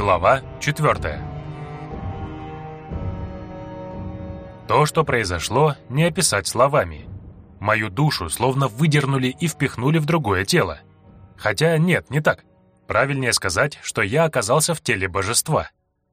Глава 4. То, что произошло, не описать словами. Мою душу словно выдернули и впихнули в другое тело. Хотя нет, не так. Правильнее сказать, что я оказался в теле божества.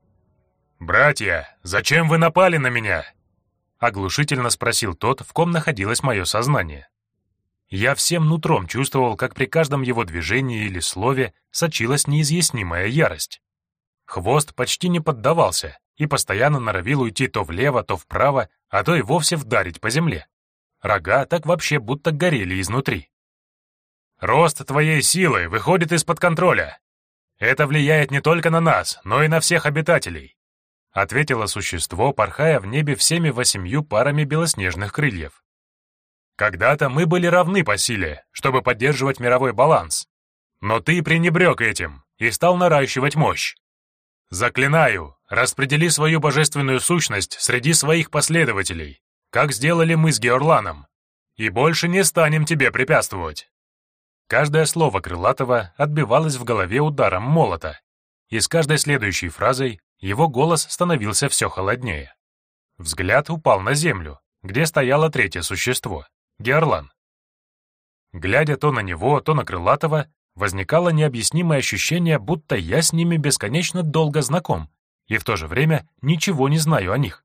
«Братья, зачем вы напали на меня?» Оглушительно спросил тот, в ком находилось мое сознание. Я всем нутром чувствовал, как при каждом его движении или слове сочилась неизъяснимая ярость. Хвост почти не поддавался и постоянно норовил уйти то влево, то вправо, а то и вовсе вдарить по земле. Рога так вообще будто горели изнутри. «Рост твоей силы выходит из-под контроля. Это влияет не только на нас, но и на всех обитателей», ответило существо, порхая в небе всеми 8 парами белоснежных крыльев. «Когда-то мы были равны по силе, чтобы поддерживать мировой баланс. Но ты пренебрег этим и стал наращивать мощь. Заклинаю, распредели свою божественную сущность среди своих последователей, как сделали мы с Георланом, и больше не станем тебе препятствовать». Каждое слово Крылатого отбивалось в голове ударом молота, и с каждой следующей фразой его голос становился все холоднее. Взгляд упал на землю, где стояло третье существо — Георлан. Глядя то на него, то на Крылатого, возникало необъяснимое ощущение, будто я с ними бесконечно долго знаком и в то же время ничего не знаю о них.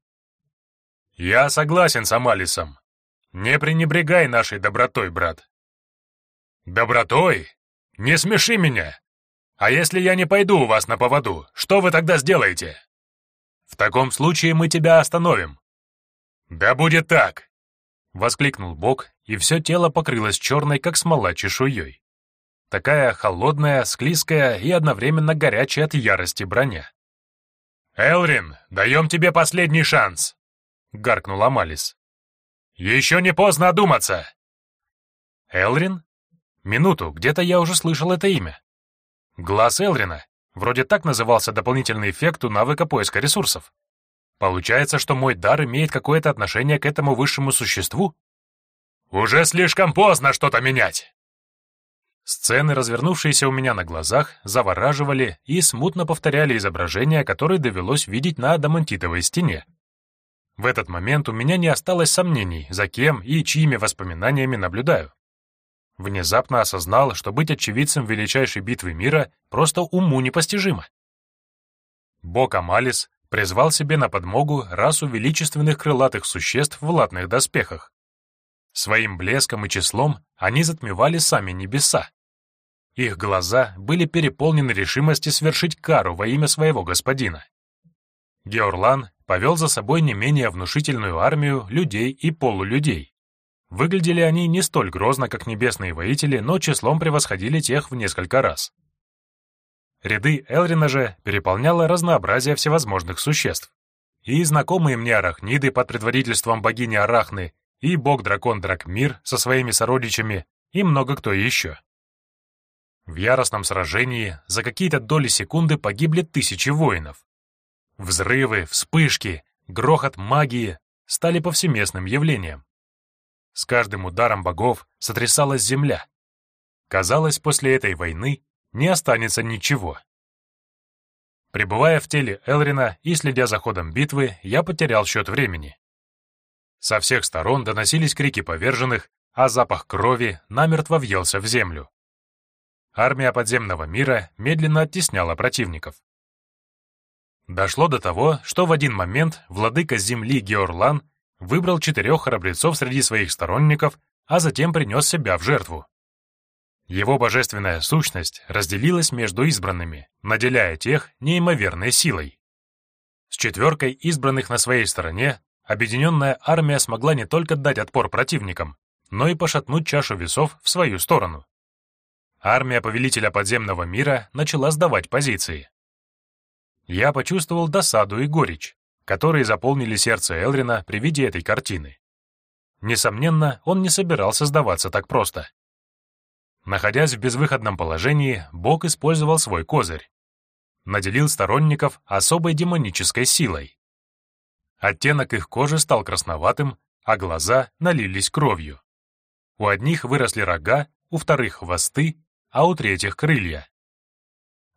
«Я согласен с Амалисом. Не пренебрегай нашей добротой, брат». «Добротой? Не смеши меня! А если я не пойду у вас на поводу, что вы тогда сделаете?» «В таком случае мы тебя остановим». «Да будет так!» — воскликнул Бог, и все тело покрылось черной, как смола, чешуей. Такая холодная, склизкая и одновременно горячая от ярости броня. «Элрин, даем тебе последний шанс!» — гаркнул Амалис. «Еще не поздно одуматься!» «Элрин? Минуту, где-то я уже слышал это имя. Глаз Элрина. Вроде так назывался дополнительный эффект у навыка поиска ресурсов. Получается, что мой дар имеет какое-то отношение к этому высшему существу? Уже слишком поздно что-то менять!» Сцены, развернувшиеся у меня на глазах, завораживали и смутно повторяли изображения, которые довелось видеть на адамантитовой стене. В этот момент у меня не осталось сомнений, за кем и чьими воспоминаниями наблюдаю. Внезапно осознал, что быть очевидцем величайшей битвы мира просто уму непостижимо. Бог Амалис призвал себе на подмогу расу величественных крылатых существ в латных доспехах. Своим блеском и числом они затмевали сами небеса. Их глаза были переполнены решимости свершить кару во имя своего господина. Георлан повел за собой не менее внушительную армию людей и полулюдей. Выглядели они не столь грозно, как небесные воители, но числом превосходили тех в несколько раз. Ряды Элрина же переполняло разнообразие всевозможных существ. И знакомые мне арахниды под предводительством богини Арахны, и бог-дракон Дракмир со своими сородичами, и много кто еще. В яростном сражении за какие-то доли секунды погибли тысячи воинов. Взрывы, вспышки, грохот магии стали повсеместным явлением. С каждым ударом богов сотрясалась земля. Казалось, после этой войны не останется ничего. Пребывая в теле Элрина и следя за ходом битвы, я потерял счет времени. Со всех сторон доносились крики поверженных, а запах крови намертво въелся в землю. Армия подземного мира медленно оттесняла противников. Дошло до того, что в один момент владыка земли Георлан выбрал 4 храбрецов среди своих сторонников, а затем принес себя в жертву. Его божественная сущность разделилась между избранными, наделяя тех неимоверной силой. С 4 избранных на своей стороне объединенная армия смогла не только дать отпор противникам, но и пошатнуть чашу весов в свою сторону. Армия повелителя подземного мира начала сдавать позиции. Я почувствовал досаду и горечь, которые заполнили сердце Элрина при виде этой картины. Несомненно, он не собирался сдаваться так просто. Находясь в безвыходном положении, Бог использовал свой козырь. Наделил сторонников особой демонической силой. Оттенок их кожи стал красноватым, а глаза налились кровью. У одних выросли рога, у вторых — хвосты, а у третьих — крылья.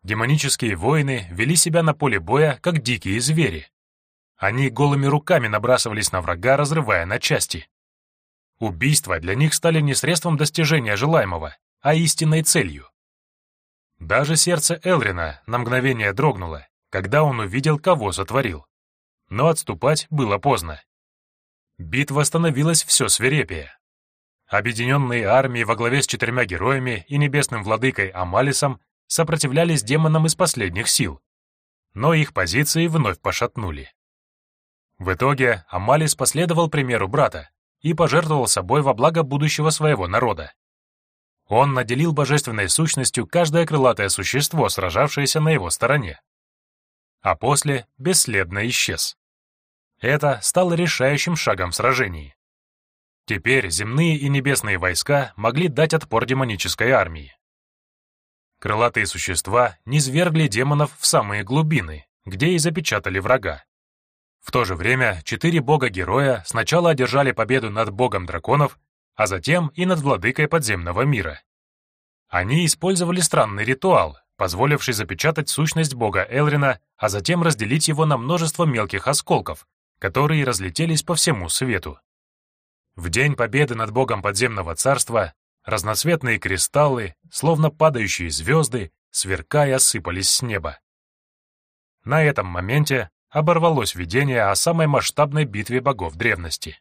Демонические воины вели себя на поле боя, как дикие звери. Они голыми руками набрасывались на врага, разрывая на части. Убийства для них стали не средством достижения желаемого, а истинной целью. Даже сердце Элрина на мгновение дрогнуло, когда он увидел, кого сотворил. Но отступать было поздно. Битва становилась все свирепее. Объединенные армии во главе с 4 героями и небесным владыкой Амалисом сопротивлялись демонам из последних сил, но их позиции вновь пошатнули. В итоге Амалис последовал примеру брата и пожертвовал собой во благо будущего своего народа. Он наделил божественной сущностью каждое крылатое существо, сражавшееся на его стороне. А после бесследно исчез. Это стало решающим шагом в сражении. Теперь земные и небесные войска могли дать отпор демонической армии. Крылатые существа низвергли демонов в самые глубины, где и запечатали врага. В то же время 4 бога-героя сначала одержали победу над богом драконов, а затем и над владыкой подземного мира. Они использовали странный ритуал, позволивший запечатать сущность бога Элрина, а затем разделить его на множество мелких осколков, которые разлетелись по всему свету. В день победы над богом подземного царства разноцветные кристаллы, словно падающие звезды, сверкая, сыпались с неба. На этом моменте оборвалось видение о самой масштабной битве богов древности.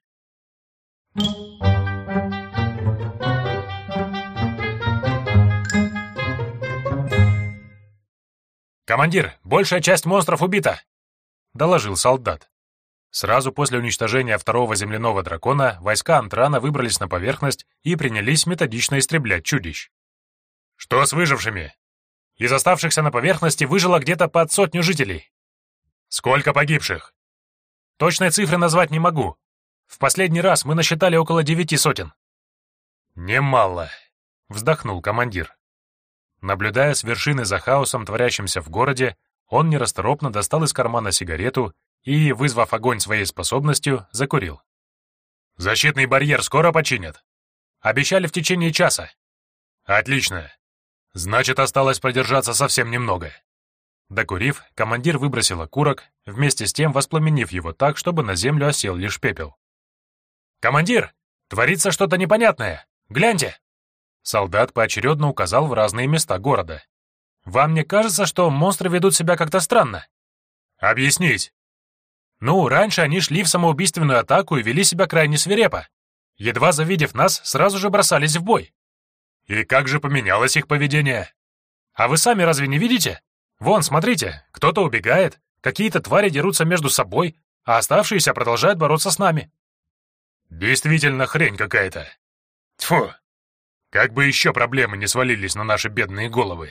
«Командир, большая часть монстров убита!» — доложил солдат. Сразу после уничтожения 2-го земляного дракона войска Антрана выбрались на поверхность и принялись методично истреблять чудищ. «Что с выжившими?» «Из оставшихся на поверхности выжило где-то под 100 жителей». «Сколько погибших?» «Точной цифры назвать не могу. В последний раз мы насчитали около 9 сотен». «Немало», — вздохнул командир. Наблюдая с вершины за хаосом, творящимся в городе, он нерасторопно достал из кармана сигарету и, вызвав огонь своей способностью, закурил. «Защитный барьер скоро починят?» «Обещали в течение часа». «Отлично. Значит, осталось продержаться совсем немного». Докурив, командир выбросил окурок, вместе с тем воспламенив его так, чтобы на землю осел лишь пепел. «Командир, творится что-то непонятное! Гляньте!» Солдат поочередно указал в разные места города. «Вам не кажется, что монстры ведут себя как-то странно?» «Объяснить!» «Ну, раньше они шли в самоубийственную атаку и вели себя крайне свирепо. Едва завидев нас, сразу же бросались в бой». «И как же поменялось их поведение?» «А вы сами разве не видите? Вон, смотрите, кто-то убегает, какие-то твари дерутся между собой, а оставшиеся продолжают бороться с нами». «Действительно хрень какая-то. Тьфу! Как бы еще проблемы не свалились на наши бедные головы».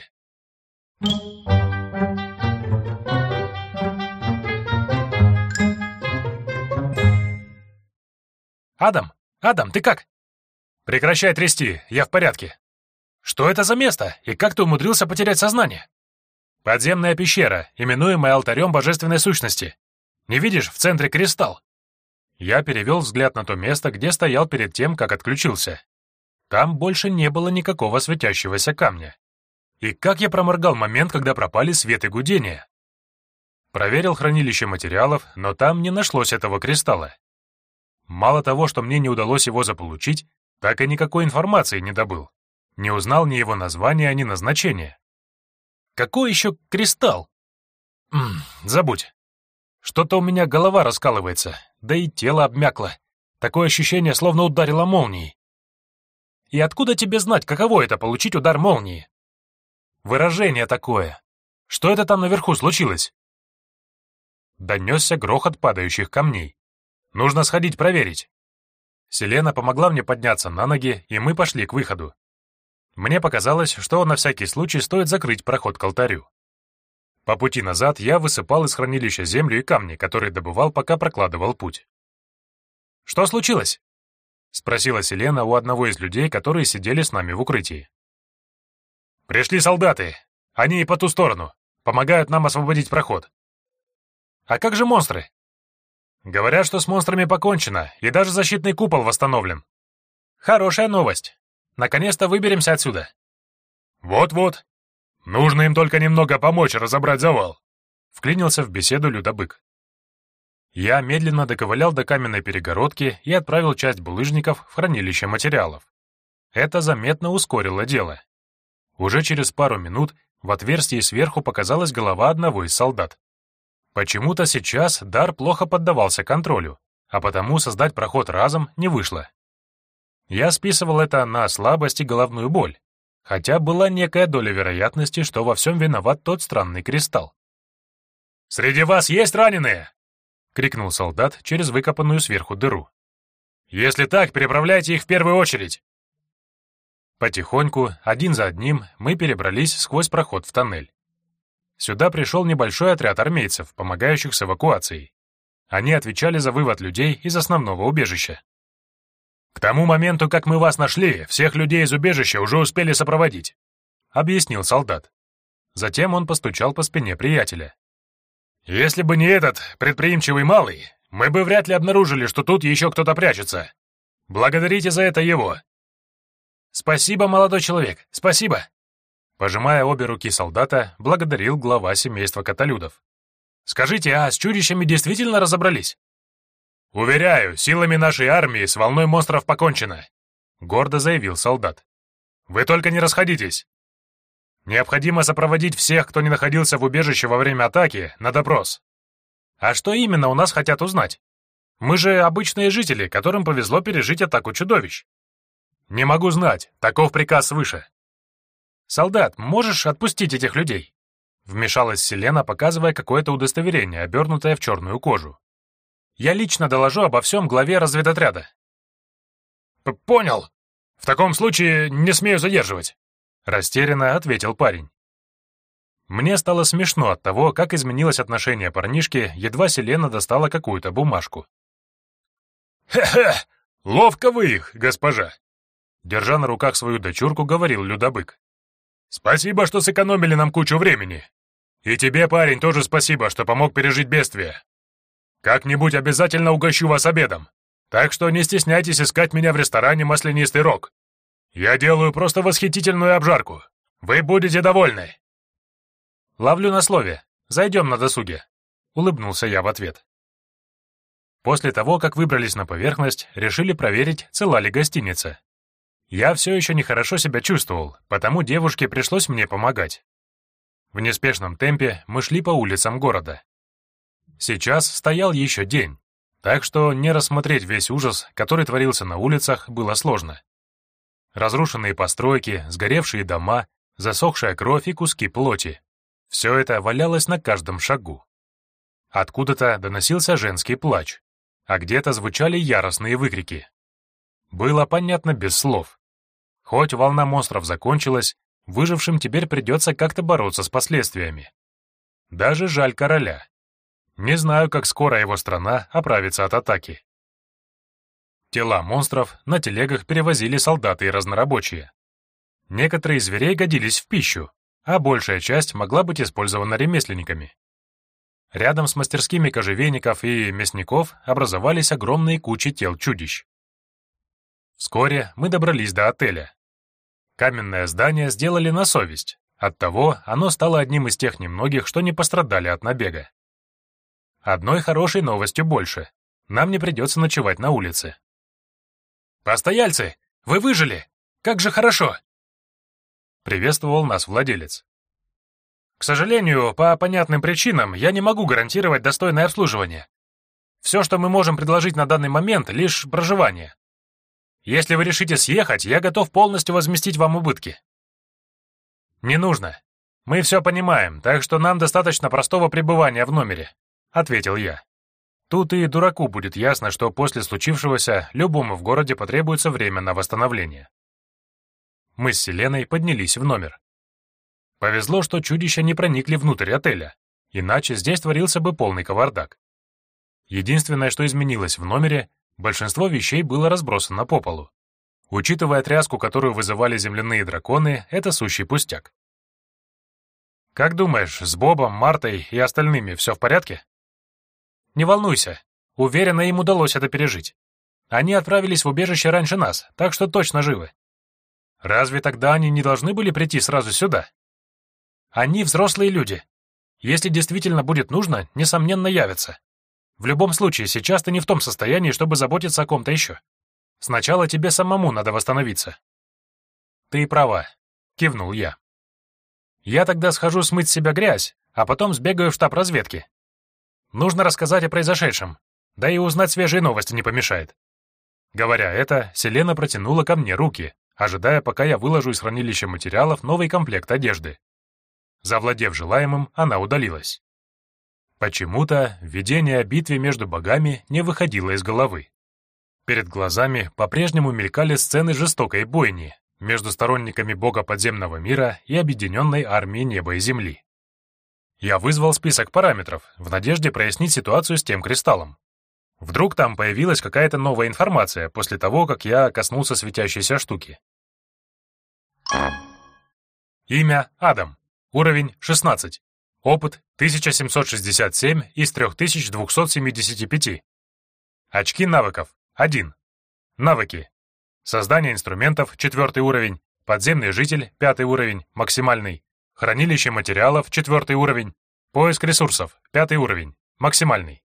«Адам, ты как?» «Прекращай трясти, я в порядке». «Что это за место, и как ты умудрился потерять сознание?» «Подземная пещера, именуемая алтарем божественной сущности. Не видишь, в центре кристалл?» Я перевел взгляд на то место, где стоял перед тем, как отключился. Там больше не было никакого светящегося камня. И как я проморгал момент, когда пропали свет и гудение. Проверил хранилище материалов, но там не нашлось этого кристалла. Мало того, что мне не удалось его заполучить, так и никакой информации не добыл. Не узнал ни его названия, ни назначения. Какой еще кристалл? Забудь. Что-то у меня голова раскалывается, да и тело обмякло. Такое ощущение, словно ударило молнией. И откуда тебе знать, каково это — получить удар молнии? Выражение такое. Что это там наверху случилось? Донесся грохот падающих камней. Нужно сходить проверить. Селена помогла мне подняться на ноги, и мы пошли к выходу. Мне показалось, что на всякий случай стоит закрыть проход к алтарю. По пути назад я высыпал из хранилища землю и камни, которые добывал, пока прокладывал путь. «Что случилось?» — спросила Селена у одного из людей, которые сидели с нами в укрытии. «Пришли солдаты. Они и по ту сторону. Помогают нам освободить проход». «А как же монстры?» «Говорят, что с монстрами покончено, и даже защитный купол восстановлен». «Хорошая новость. Наконец-то выберемся отсюда». «Вот-вот. Нужно им только немного помочь разобрать завал», — вклинился в беседу Людобык. Я медленно доковылял до каменной перегородки и отправил часть булыжников в хранилище материалов. Это заметно ускорило дело. Уже через пару минут в отверстии сверху показалась голова одного из солдат. Почему-то сейчас дар плохо поддавался контролю, а потому создать проход разом не вышло. Я списывал это на слабость и головную боль, хотя была некая доля вероятности, что во всем виноват тот странный кристалл. «Среди вас есть раненые?» — крикнул солдат через выкопанную сверху дыру. «Если так, переправляйте их в первую очередь!» Потихоньку, один за одним, мы перебрались сквозь проход в тоннель. Сюда пришел небольшой отряд армейцев, помогающих с эвакуацией. Они отвечали за вывод людей из основного убежища. «К тому моменту, как мы вас нашли, всех людей из убежища уже успели сопроводить», — объяснил солдат. Затем он постучал по спине приятеля. «Если бы не этот предприимчивый малый, мы бы вряд ли обнаружили, что тут еще кто-то прячется. Благодарите за это его». «Спасибо, молодой человек, спасибо!» Пожимая обе руки солдата, благодарил глава семейства Котолюдов. «Скажите, а с чудищами действительно разобрались?» «Уверяю, силами нашей армии с волной монстров покончено», — гордо заявил солдат. «Вы только не расходитесь. Необходимо сопроводить всех, кто не находился в убежище во время атаки, на допрос». «А что именно у нас хотят узнать? Мы же обычные жители, которым повезло пережить атаку чудовищ». «Не могу знать, таков приказ свыше». «Солдат, можешь отпустить этих людей?» Вмешалась Селена, показывая какое-то удостоверение, обернутое в черную кожу. «Я лично доложу обо всем главе разведотряда». «Понял. В таком случае не смею задерживать», — растерянно ответил парень. Мне стало смешно от того, как изменилось отношение парнишки, едва Селена достала какую-то бумажку. «Хе-хе! Ловко вы их, госпожа!» Держа на руках свою дочурку, говорил Людобык. «Спасибо, что сэкономили нам кучу времени. И тебе, парень, тоже спасибо, что помог пережить бедствие. Как-нибудь обязательно угощу вас обедом, так что не стесняйтесь искать меня в ресторане «Маслянистый рог». Я делаю просто восхитительную обжарку. Вы будете довольны». «Ловлю на слове. Зайдем на досуге», — улыбнулся я в ответ. После того, как выбрались на поверхность, решили проверить, цела ли гостиница. Я все еще нехорошо себя чувствовал, потому девушке пришлось мне помогать. В неспешном темпе мы шли по улицам города. Сейчас стоял еще день, так что не рассмотреть весь ужас, который творился на улицах, было сложно. Разрушенные постройки, сгоревшие дома, засохшая кровь и куски плоти — все это валялось на каждом шагу. Откуда-то доносился женский плач, а где-то звучали яростные выкрики. Было понятно без слов. Хоть волна монстров закончилась, выжившим теперь придется как-то бороться с последствиями. Даже жаль короля. Не знаю, как скоро его страна оправится от атаки. Тела монстров на телегах перевозили солдаты и разнорабочие. Некоторые зверей годились в пищу, а большая часть могла быть использована ремесленниками. Рядом с мастерскими кожевенников и мясников образовались огромные кучи тел чудищ. Вскоре мы добрались до отеля. Каменное здание сделали на совесть, оттого оно стало одним из тех немногих, что не пострадали от набега. Одной хорошей новостью больше. Нам не придется ночевать на улице. «Постояльцы, вы выжили! Как же хорошо!» Приветствовал нас владелец. «К сожалению, по понятным причинам я не могу гарантировать достойное обслуживание. Все, что мы можем предложить на данный момент, лишь проживание. Если вы решите съехать, я готов полностью возместить вам убытки». «Не нужно. Мы все понимаем, так что нам достаточно простого пребывания в номере», — ответил я. Тут и дураку будет ясно, что после случившегося любому в городе потребуется время на восстановление. Мы с Селеной поднялись в номер. Повезло, что чудища не проникли внутрь отеля, иначе здесь творился бы полный кавардак. Единственное, что изменилось в номере, большинство вещей было разбросано по полу. Учитывая тряску, которую вызывали земляные драконы, это сущий пустяк. «Как думаешь, с Бобом, Мартой и остальными все в порядке?» «Не волнуйся. Уверена, им удалось это пережить. Они отправились в убежище раньше нас, так что точно живы. Разве тогда они не должны были прийти сразу сюда?» Они взрослые люди. Если действительно будет нужно, несомненно явятся. В любом случае, сейчас ты не в том состоянии, чтобы заботиться о ком-то еще. Сначала тебе самому надо восстановиться». «Ты права», — кивнул я. «Я тогда схожу смыть с себя грязь, а потом сбегаю в штаб разведки. Нужно рассказать о произошедшем, да и узнать свежие новости не помешает». Говоря это, Селена протянула ко мне руки, ожидая, пока я выложу из хранилища материалов новый комплект одежды. Завладев желаемым, она удалилась. Почему-то видение о битве между богами не выходило из головы. Перед глазами по-прежнему мелькали сцены жестокой бойни между сторонниками бога подземного мира и объединенной армией неба и земли. Я вызвал список параметров в надежде прояснить ситуацию с тем кристаллом. Вдруг там появилась какая-то новая информация после того, как я коснулся светящейся штуки. Имя — Адам. Уровень — 16. Опыт — 1767 из 3275. Очки навыков — 1. Навыки. Создание инструментов — 4 уровень. Подземный житель — 5 уровень, максимальный. Хранилище материалов — 4 уровень. Поиск ресурсов — 5 уровень, максимальный.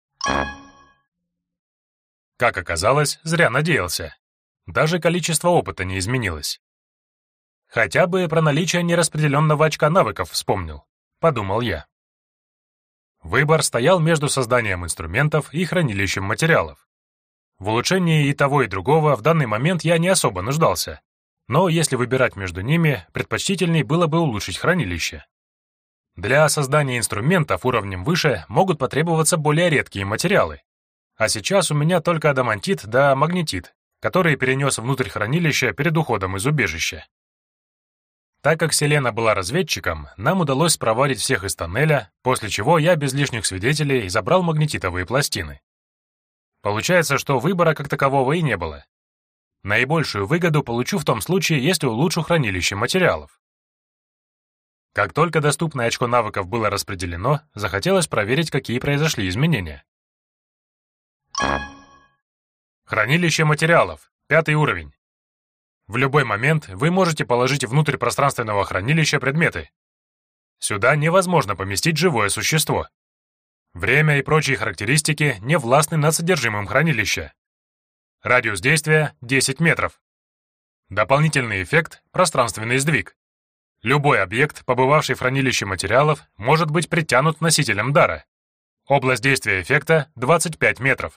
Как оказалось, зря надеялся. Даже количество опыта не изменилось. Хотя бы про наличие нераспределенного очка навыков вспомнил, подумал я. Выбор стоял между созданием инструментов и хранилищем материалов. В улучшении и того, и другого в данный момент я не особо нуждался, но если выбирать между ними, предпочтительней было бы улучшить хранилище. Для создания инструментов уровнем выше могут потребоваться более редкие материалы, а сейчас у меня только адамантит да магнетит, который перенес внутрь хранилища перед уходом из убежища. Так как Селена была разведчиком, нам удалось спровадить всех из тоннеля, после чего я без лишних свидетелей забрал магнетитовые пластины. Получается, что выбора как такового и не было. Наибольшую выгоду получу в том случае, если улучшу хранилище материалов. Как только доступное очко навыков было распределено, захотелось проверить, какие произошли изменения. Хранилище материалов, 5 уровень. В любой момент вы можете положить внутрь пространственного хранилища предметы. Сюда невозможно поместить живое существо. Время и прочие характеристики не властны над содержимым хранилища. Радиус действия — 10 метров. Дополнительный эффект — пространственный сдвиг. Любой объект, побывавший в хранилище материалов, может быть притянут носителем дара. Область действия эффекта — 25 метров.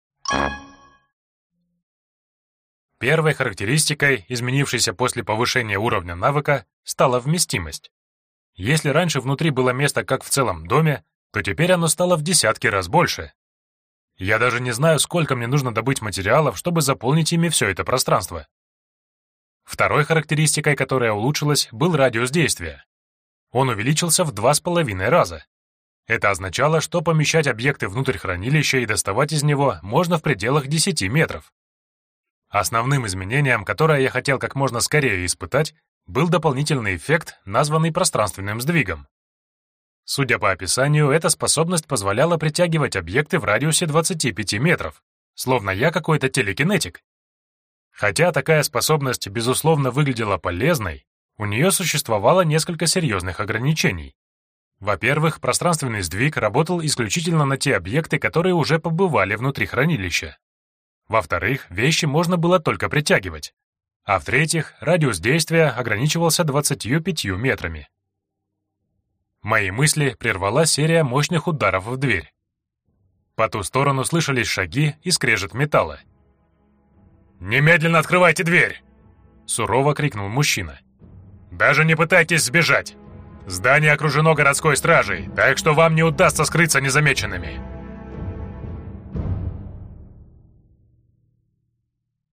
Первой характеристикой, изменившейся после повышения уровня навыка, стала вместимость. Если раньше внутри было место как в целом доме, то теперь оно стало в десятки раз больше. Я даже не знаю, сколько мне нужно добыть материалов, чтобы заполнить ими все это пространство. Второй характеристикой, которая улучшилась, был радиус действия. Он увеличился в 2,5 раза. Это означало, что помещать объекты внутрь хранилища и доставать из него можно в пределах 10 метров. Основным изменением, которое я хотел как можно скорее испытать, был дополнительный эффект, названный пространственным сдвигом. Судя по описанию, эта способность позволяла притягивать объекты в радиусе 25 метров, словно я какой-то телекинетик. Хотя такая способность, безусловно, выглядела полезной, у нее существовало несколько серьезных ограничений. Во-первых, пространственный сдвиг работал исключительно на те объекты, которые уже побывали внутри хранилища. Во-вторых, вещи можно было только притягивать. А в-третьих, радиус действия ограничивался 25 метрами. Мои мысли прервала серия мощных ударов в дверь. По ту сторону слышались шаги и скрежет металла. «Немедленно открывайте дверь!» — сурово крикнул мужчина. «Даже не пытайтесь сбежать! Здание окружено городской стражей, так что вам не удастся скрыться незамеченными!»